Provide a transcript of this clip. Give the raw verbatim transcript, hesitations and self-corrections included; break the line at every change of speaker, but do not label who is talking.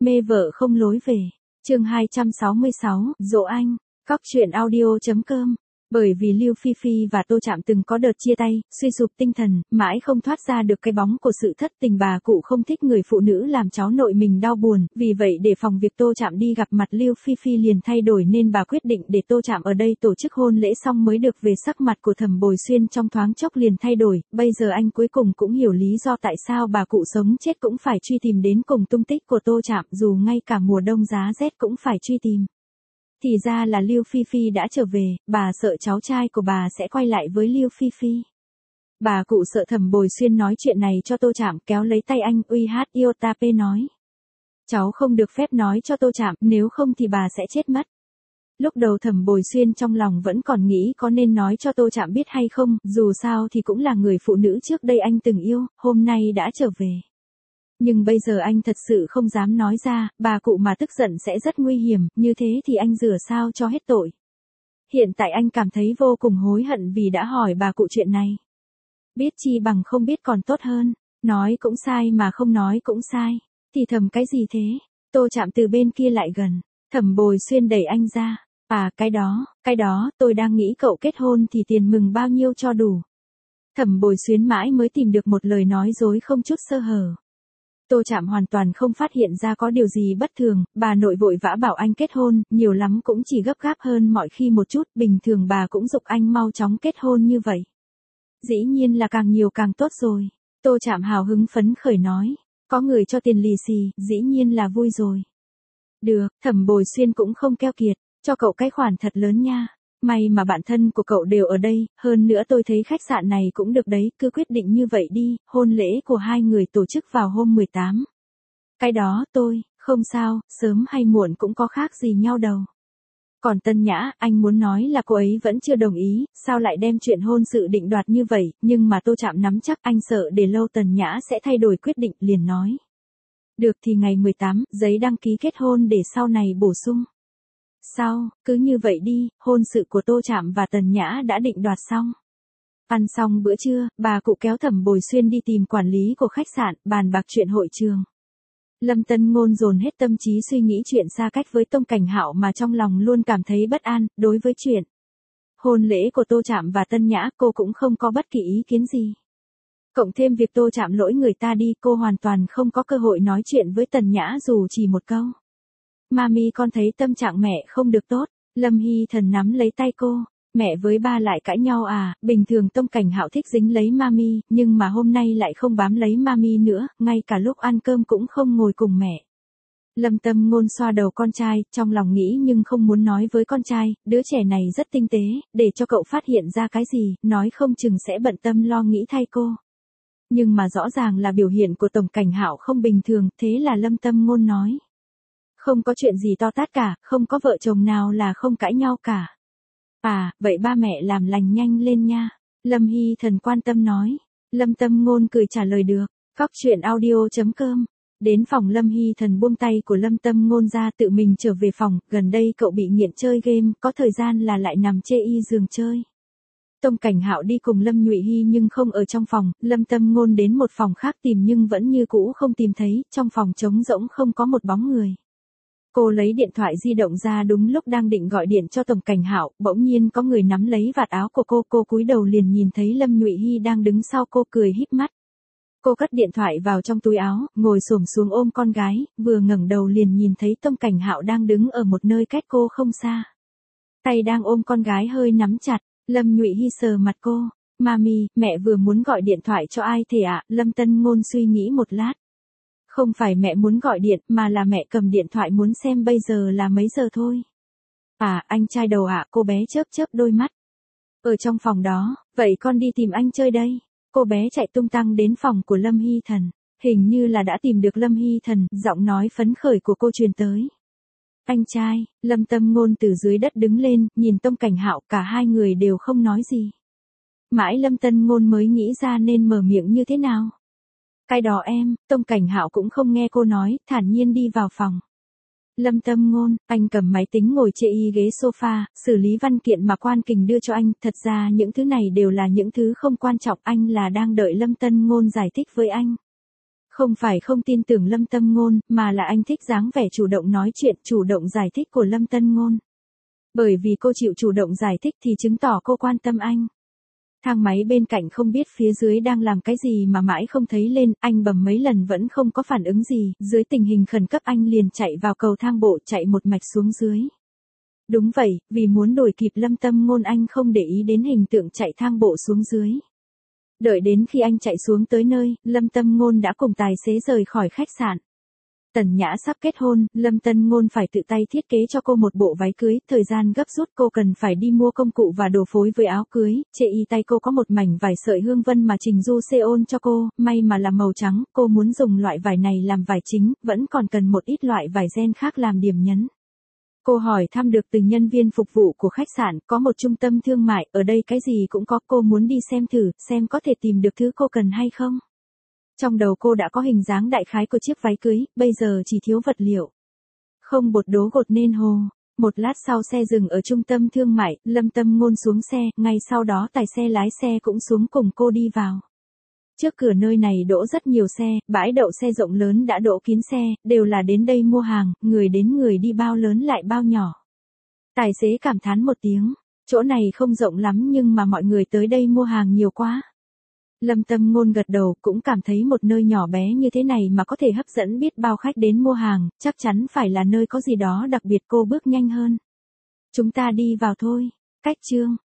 Mê vợ không lối về. Chương hai trăm sáu mươi sáu, dỗ anh. Cóc truyện audio chấm com. Bởi vì Lưu Phi Phi và Tô Trạm từng có đợt chia tay, suy sụp tinh thần, mãi không thoát ra được cái bóng của sự thất tình, bà cụ không thích người phụ nữ làm cháu nội mình đau buồn, vì vậy để phòng việc Tô Trạm đi gặp mặt Lưu Phi Phi liền thay đổi nên bà quyết định để Tô Trạm ở đây tổ chức hôn lễ xong mới được về. Sắc mặt của Thẩm Bồi Xuyên trong thoáng chốc liền thay đổi, bây giờ anh cuối cùng cũng hiểu lý do tại sao bà cụ sống chết cũng phải truy tìm đến cùng tung tích của Tô Trạm, dù ngay cả mùa đông giá rét cũng phải truy tìm. Thì ra là Lưu Phi Phi đã trở về, bà sợ cháu trai của bà sẽ quay lại với Lưu Phi Phi. Bà cụ sợ Thẩm Bồi Xuyên nói chuyện này cho Tô Trạm, kéo lấy tay anh, uy hát Iotape nói. Cháu không được phép nói cho Tô Trạm, nếu không thì bà sẽ chết mất. Lúc đầu Thẩm Bồi Xuyên trong lòng vẫn còn nghĩ có nên nói cho Tô Trạm biết hay không, dù sao thì cũng là người phụ nữ trước đây anh từng yêu, hôm nay đã trở về. Nhưng bây giờ anh thật sự không dám nói ra, bà cụ mà tức giận sẽ rất nguy hiểm, như thế thì anh rửa sao cho hết tội. Hiện tại anh cảm thấy vô cùng hối hận vì đã hỏi bà cụ chuyện này. Biết chi bằng không biết còn tốt hơn, nói cũng sai mà không nói cũng sai, thì thầm cái gì thế? Tô Trạm từ bên kia lại gần, Thẩm Bồi Xuyên đẩy anh ra, à cái đó, cái đó, tôi đang nghĩ cậu kết hôn thì tiền mừng bao nhiêu cho đủ. Thẩm Bồi Xuyên mãi mới tìm được một lời nói dối không chút sơ hở. Tô Trạm hoàn toàn không phát hiện ra có điều gì bất thường, bà nội vội vã bảo anh kết hôn, nhiều lắm cũng chỉ gấp gáp hơn mọi khi một chút, bình thường bà cũng giục anh mau chóng kết hôn như vậy. Dĩ nhiên là càng nhiều càng tốt rồi. Tô Trạm hào hứng phấn khởi nói, có người cho tiền lì xì, dĩ nhiên là vui rồi. Được, Thẩm Bồi Xuyên cũng không keo kiệt, cho cậu cái khoản thật lớn nha. May mà bạn thân của cậu đều ở đây, hơn nữa tôi thấy khách sạn này cũng được đấy, cứ quyết định như vậy đi, hôn lễ của hai người tổ chức vào hôm mười tám. Cái đó tôi, không sao, sớm hay muộn cũng có khác gì nhau đâu. Còn Tân Nhã, anh muốn nói là cô ấy vẫn chưa đồng ý, sao lại đem chuyện hôn sự định đoạt như vậy, nhưng mà Tô Trạm nắm chắc anh sợ để lâu Tần Nhã sẽ thay đổi quyết định, liền nói. Được thì ngày mười tám, giấy đăng ký kết hôn để sau này bổ sung. Sao, cứ như vậy đi, hôn sự của Tô Trạm và Tần Nhã đã định đoạt xong. Ăn xong bữa trưa, bà cụ kéo Thẩm Bồi Xuyên đi tìm quản lý của khách sạn, bàn bạc chuyện hội trường. Lâm Tân Ngôn dồn hết tâm trí suy nghĩ chuyện xa cách với Tông Cảnh Hạo mà trong lòng luôn cảm thấy bất an, đối với chuyện hôn lễ của Tô Trạm và Tân Nhã cô cũng không có bất kỳ ý kiến gì. Cộng thêm việc Tô Trạm lỗi người ta đi, cô hoàn toàn không có cơ hội nói chuyện với Tần Nhã dù chỉ một câu. Mami con thấy tâm trạng mẹ không được tốt, Lâm Hy Thần nắm lấy tay cô, mẹ với ba lại cãi nhau à, bình thường Tông Cảnh Hạo thích dính lấy Mami, nhưng mà hôm nay lại không bám lấy Mami nữa, ngay cả lúc ăn cơm cũng không ngồi cùng mẹ. Lâm Tâm Ngôn xoa đầu con trai, trong lòng nghĩ nhưng không muốn nói với con trai, đứa trẻ này rất tinh tế, để cho cậu phát hiện ra cái gì, nói không chừng sẽ bận tâm lo nghĩ thay cô. Nhưng mà rõ ràng là biểu hiện của Tông Cảnh Hạo không bình thường, thế là Lâm Tâm Ngôn nói. Không có chuyện gì to tát cả, không có vợ chồng nào là không cãi nhau cả. À, vậy ba mẹ làm lành nhanh lên nha. Lâm Hy Thần quan tâm nói. Lâm Tâm Ngôn cười trả lời được. Cóc truyện audio chấm com. Đến phòng Lâm Hy Thần buông tay của Lâm Tâm Ngôn ra tự mình trở về phòng, gần đây cậu bị nghiện chơi game, có thời gian là lại nằm chê y giường chơi. Tông Cảnh Hạo đi cùng Lâm Nhụy Hy nhưng không ở trong phòng, Lâm Tâm Ngôn đến một phòng khác tìm nhưng vẫn như cũ không tìm thấy, trong phòng trống rỗng không có một bóng người. Cô lấy điện thoại di động ra đúng lúc đang định gọi điện cho Tổng Cảnh Hạo, bỗng nhiên có người nắm lấy vạt áo của cô, cô cúi đầu liền nhìn thấy Lâm Nhụy Hy đang đứng sau cô cười híp mắt. Cô cất điện thoại vào trong túi áo, ngồi xổm xuống ôm con gái, vừa ngẩng đầu liền nhìn thấy Tông Cảnh Hạo đang đứng ở một nơi cách cô không xa. Tay đang ôm con gái hơi nắm chặt, Lâm Nhụy Hy sờ mặt cô, Mami, mẹ vừa muốn gọi điện thoại cho ai thế ạ? Lâm Tân Ngôn suy nghĩ một lát. Không phải mẹ muốn gọi điện, mà là mẹ cầm điện thoại muốn xem bây giờ là mấy giờ thôi. À, anh trai đầu ạ, cô bé chớp chớp đôi mắt. Ở trong phòng đó, vậy con đi tìm anh chơi đây. Cô bé chạy tung tăng đến phòng của Lâm Hy Thần, hình như là đã tìm được Lâm Hy Thần, giọng nói phấn khởi của cô truyền tới. Anh trai, Lâm Tâm Ngôn từ dưới đất đứng lên, nhìn Tông Cảnh Hạo, cả hai người đều không nói gì. Mãi Lâm Tân Ngôn mới nghĩ ra nên mở miệng như thế nào. Cái đó em, Tông Cảnh Hạo cũng không nghe cô nói, thản nhiên đi vào phòng. Lâm Tâm Ngôn, anh cầm máy tính ngồi chê y ghế sofa, xử lý văn kiện mà Quan Kình đưa cho anh, thật ra những thứ này đều là những thứ không quan trọng, anh là đang đợi Lâm Tân Ngôn giải thích với anh. Không phải không tin tưởng Lâm Tâm Ngôn, mà là anh thích dáng vẻ chủ động nói chuyện, chủ động giải thích của Lâm Tân Ngôn. Bởi vì cô chịu chủ động giải thích thì chứng tỏ cô quan tâm anh. Thang máy bên cạnh không biết phía dưới đang làm cái gì mà mãi không thấy lên, anh bấm mấy lần vẫn không có phản ứng gì, dưới tình hình khẩn cấp anh liền chạy vào cầu thang bộ chạy một mạch xuống dưới. Đúng vậy, vì muốn đuổi kịp Lâm Tâm Ngôn anh không để ý đến hình tượng chạy thang bộ xuống dưới. Đợi đến khi anh chạy xuống tới nơi, Lâm Tâm Ngôn đã cùng tài xế rời khỏi khách sạn. Tần Nhã sắp kết hôn, Lâm Tân Ngôn phải tự tay thiết kế cho cô một bộ váy cưới, thời gian gấp rút cô cần phải đi mua công cụ và đồ phối với áo cưới, chê y tay cô có một mảnh vải sợi hương vân mà Trình Du Seon cho cô, may mà là màu trắng, cô muốn dùng loại vải này làm vải chính, vẫn còn cần một ít loại vải ren khác làm điểm nhấn. Cô hỏi thăm được từ nhân viên phục vụ của khách sạn, có một trung tâm thương mại, ở đây cái gì cũng có, cô muốn đi xem thử, xem có thể tìm được thứ cô cần hay không. Trong đầu cô đã có hình dáng đại khái của chiếc váy cưới, bây giờ chỉ thiếu vật liệu. Không bột đố gột nên hồ. Một lát sau xe dừng ở trung tâm thương mại, Lâm Tâm Ngôn xuống xe, ngay sau đó tài xe lái xe cũng xuống cùng cô đi vào. Trước cửa nơi này đỗ rất nhiều xe, bãi đậu xe rộng lớn đã đỗ kín xe, đều là đến đây mua hàng, người đến người đi bao lớn lại bao nhỏ. Tài xế cảm thán một tiếng, chỗ này không rộng lắm nhưng mà mọi người tới đây mua hàng nhiều quá. Lâm Tâm Ngôn gật đầu, cũng cảm thấy một nơi nhỏ bé như thế này mà có thể hấp dẫn biết bao khách đến mua hàng, chắc chắn phải là nơi có gì đó đặc biệt. Cô bước nhanh hơn. Chúng ta đi vào thôi. Cách chương